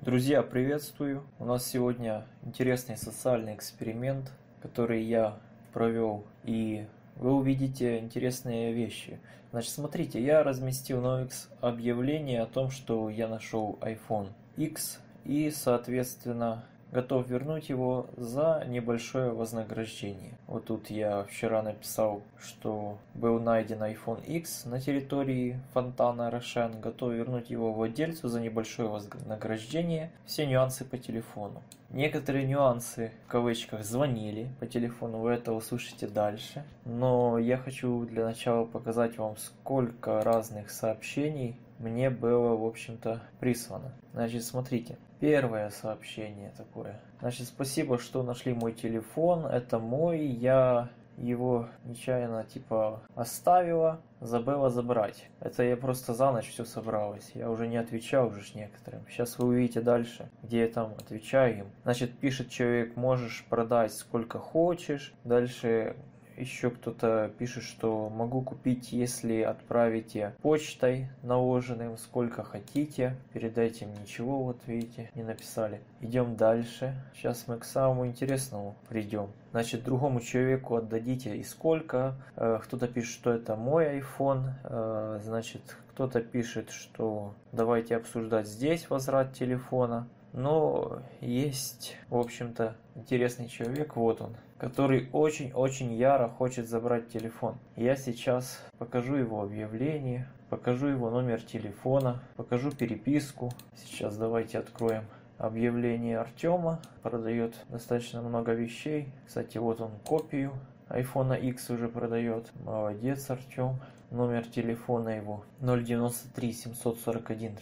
Друзья, приветствую! У нас сегодня интересный социальный эксперимент, который я провел, и вы увидите интересные вещи. Значит, смотрите, я разместил на X объявление о том, что я нашел iPhone X и, соответственно, готов вернуть его за небольшое вознаграждение. Вот тут я вчера написал, что был найден iPhone X на территории фонтана Рошен, готов вернуть его владельцу за небольшое вознаграждение, все нюансы по телефону. Некоторые нюансы, в кавычках, звонили по телефону, вы это услышите дальше. Но я хочу для начала показать вам, сколько разных сообщений мне было, в общем-то, прислано. Значит, смотрите. Первое сообщение такое. Значит, спасибо, что нашли мой телефон. Это мой. Я его нечаянно оставила, забыла забрать. Это я просто за ночь все собралось. Я уже не отвечал уже некоторым. Сейчас вы увидите дальше, где я там отвечаю им. Значит, пишет человек, можешь продать сколько хочешь. Дальше еще кто-то пишет, что могу купить, если отправите почтой наложенным, сколько хотите. Перед этим ничего, вот видите, не написали. Идем дальше. Сейчас мы к самому интересному придем. Значит, другому человеку отдадите и сколько. Кто-то пишет, что это мой iPhone. Значит, кто-то пишет, что давайте обсуждать здесь возврат телефона. Но есть, в общем-то, интересный человек, вот он, который очень-очень яро хочет забрать телефон. Я сейчас покажу его объявление, покажу его номер телефона, покажу переписку. Сейчас давайте откроем объявление Артема. Продает достаточно много вещей. Кстати, вот он копию iPhone X уже продает. Молодец, Артем. Номер телефона его 093 741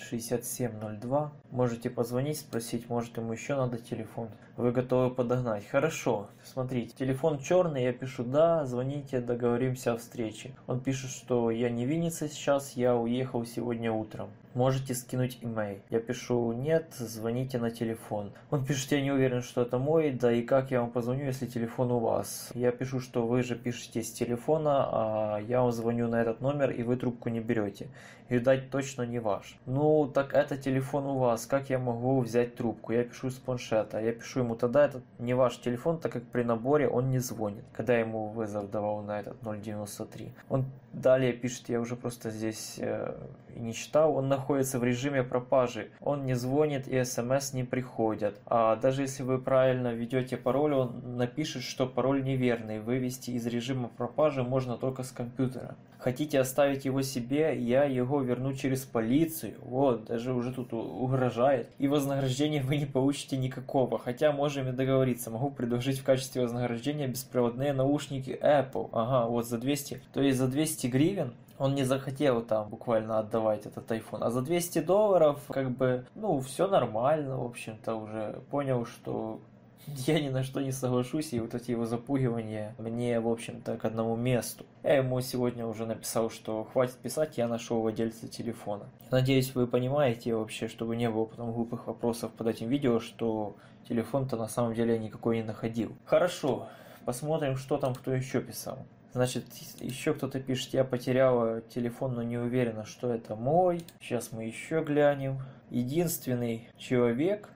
6702. Можете позвонить, спросить, может ему еще надо телефон. Вы готовы подогнать? Хорошо. Смотрите, телефон черный, я пишу да, звоните, договоримся о встрече. Он пишет, что я не в Виннице сейчас, я уехал сегодня утром. Можете скинуть имейл. Я пишу нет, звоните на телефон. Он пишет, я не уверен, что это мой, да и как я вам позвоню, если телефон у вас. Я пишу, что вы же пишете с телефона, а я вам звоню на этот номер, и вы трубку не берете. Видать, точно не ваш. Ну, так это телефон у вас, как я могу взять трубку? Я пишу с планшета. Я пишу ему, тогда это не ваш телефон, так как при наборе он не звонит. Когда я ему вызов давал на этот 093. Он далее пишет, я уже просто здесь не читал, он находится в режиме пропажи. Он не звонит и смс не приходят. А даже если вы правильно введете пароль, он напишет, что пароль неверный. Вывести из режима пропажи можно только с компьютера. Хотите оставить его себе, я его верну через полицию. Вот, даже уже тут угрожает. И вознаграждения вы не получите никакого. Хотя можем и договориться. Могу предложить в качестве вознаграждения беспроводные наушники Apple. Ага, вот за 200. То есть за 200 гривен он не захотел там буквально отдавать этот iPhone. А за $200 все нормально, в общем-то, уже понял, что я ни на что не соглашусь, и вот эти его запугивания мне, в общем-то, к одному месту. Я ему сегодня уже написал, что хватит писать, я нашел владельца телефона. Надеюсь, вы понимаете вообще, чтобы не было потом глупых вопросов под этим видео, что телефон-то на самом деле я никакой не находил. Хорошо, посмотрим, что там кто еще писал. Значит, еще кто-то пишет, я потеряла телефон, но не уверена, что это мой. Сейчас мы еще глянем. Единственный человек,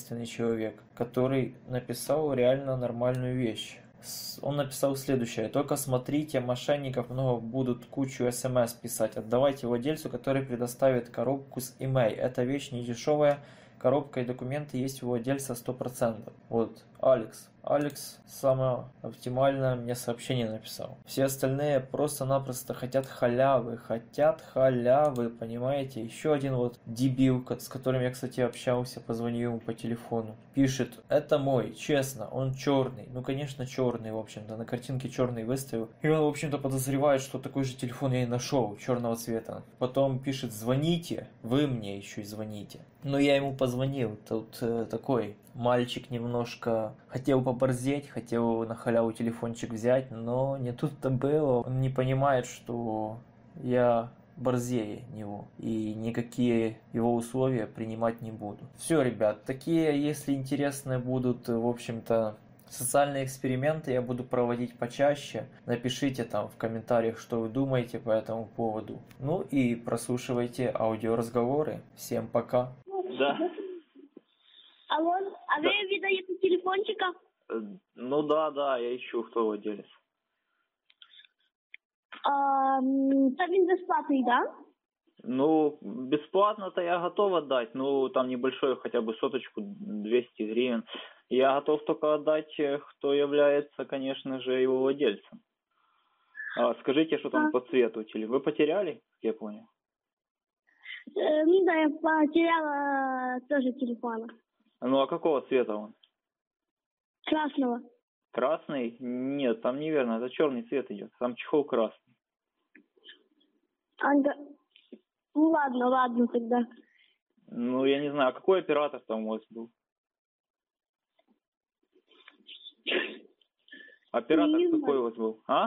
который написал реально нормальную вещь. Он написал следующее. Только смотрите, мошенников много, будут кучу смс писать. Отдавайте владельцу, который предоставит коробку с email. Эта вещь не дешевая. Коробка и документы есть у владельца 100%. Вот, Алекс самое оптимальное мне сообщение написал. Все остальные просто-напросто хотят халявы, понимаете? Еще один вот дебил, с которым я, кстати, общался, позвонил ему по телефону. Пишет, это мой, честно, он черный. Ну, конечно, черный, в общем-то, на картинке черный выставил. И он, в общем-то, подозревает, что такой же телефон я и нашел, черного цвета. Потом пишет, звоните, вы мне еще и звоните. Но я ему позвонил, тут такой мальчик немножко хотел поборзеть, хотел на халяву телефончик взять, но не тут-то было. Он не понимает, что я борзее него и никакие его условия принимать не буду. Все, ребят, такие, если интересные будут, в общем-то, социальные эксперименты я буду проводить почаще. Напишите там в комментариях, что вы думаете по этому поводу. Ну и прослушивайте аудиоразговоры. Всем пока. Да. Алло, а Да. вы видаете телефончика? Ну да, я ищу, кто владелец. Там він бесплатный, да? Ну, бесплатно-то я готов отдать, ну, там небольшой, хотя бы соточку, 200 гривен. Я готов только отдать, кто является, конечно же, его владельцем. Скажите, что там по цвету? Вы потеряли, я понял? Ну да, я потеряла тоже телефон. Ну, а какого цвета он? Красного. Красный? Нет, там неверно, это черный цвет идет. Там чехол красный. Ага. Ну ладно тогда. Ну, я не знаю, а какой оператор там у вас был? Оператор Не какой знаю. у вас был? А?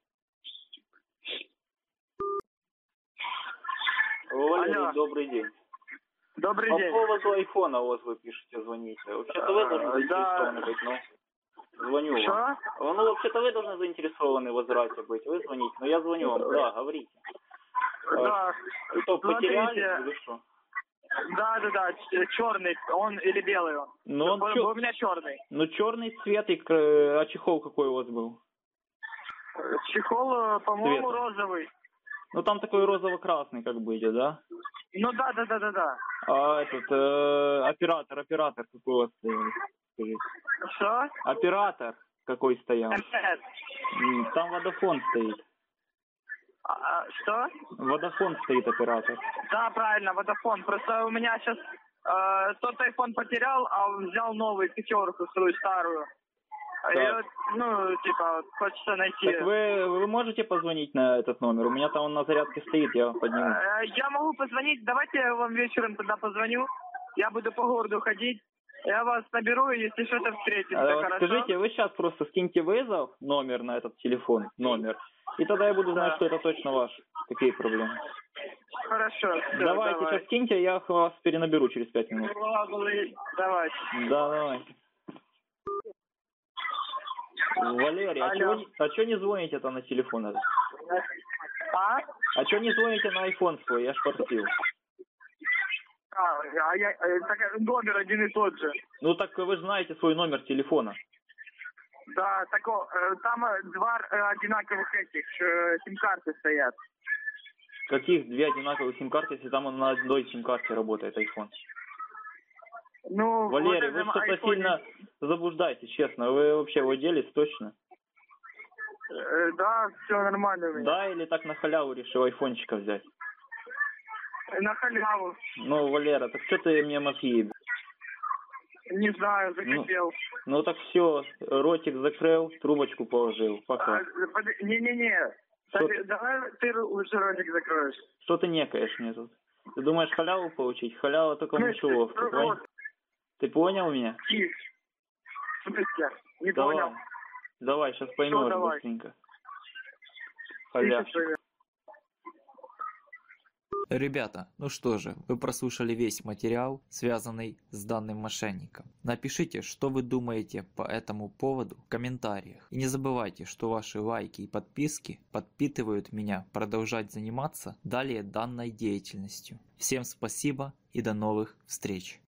Валерий, Алло. добрый день. Добрый По день. поводу айфона у вас вы пишете, звоните. Вообще-то вы должны заинтересованы быть, но звоню вам. Что? Ну, вообще-то вы должны заинтересованы в возврате быть. Вы звоните, но я звоню вам. Да, говорите. Да. Что, потеряли Смотрите. или что? Да, черный, он или белый он. Ну, он У меня черный. Ну, черный цвет, и а чехол какой у вас был? Чехол, по-моему, Цвета. розовый. Ну, там такой розово-красный как бы идет, да? Ну да. А этот, оператор какой у вас стоял? Скажите. Что? Оператор какой стоял? Нет. Там Водафон стоит. Что? Водафон стоит оператор. Да, правильно, Водафон. Просто у меня сейчас тот iPhone потерял, а взял новый, пятерку свою старую. И вот, хочется найти. Так вы можете позвонить на этот номер? У меня там он на зарядке стоит, я подниму. Я могу позвонить, давайте я вам вечером тогда позвоню. Я буду по городу ходить. Я вас наберу, и если что-то встретимся, хорошо? Скажите, вы сейчас просто скиньте вызов, номер на этот телефон, номер. И тогда я буду знать, что это точно ваш. Какие проблемы? Хорошо. Все, Давайте, сейчас скиньте, я вас перенаберу через 5 минут. Давайте. Да, давайте. Валерий, а чё не звоните-то на телефон этот? А чё не звоните на iPhone свой? Я ж просил. Так номер один и тот же. Ну так вы же знаете свой номер телефона. Да, там два одинаковых сим-карты стоят. Каких две одинаковых сим-карты, если там он на одной сим-карте работает, iPhone? Ну, Валерий, вот вы что-то iPhone... сильно заблуждаетесь, честно. Вы вообще владелец точно? Да, все нормально у меня. Да, или так на халяву решил айфончика взять? На халяву. Ну, Валера, так что ты мне мозги ебешь? Не знаю, захотел. Ну так все, ротик закрыл, трубочку положил. Пока. Не-не-не. Давай ты лучше ротик закроешь. Что ты некаешь мне тут? Ты думаешь халяву получить? Халява только в мышеловке, понял? Ты понял меня? Тихо. В смысле? Не Давай. понял. Давай, сейчас поймешь давай? быстренько. Халявщик. Ребята, ну что же, вы прослушали весь материал, связанный с данным мошенником. Напишите, что вы думаете по этому поводу в комментариях. И не забывайте, что ваши лайки и подписки подпитывают меня продолжать заниматься далее данной деятельностью. Всем спасибо и до новых встреч!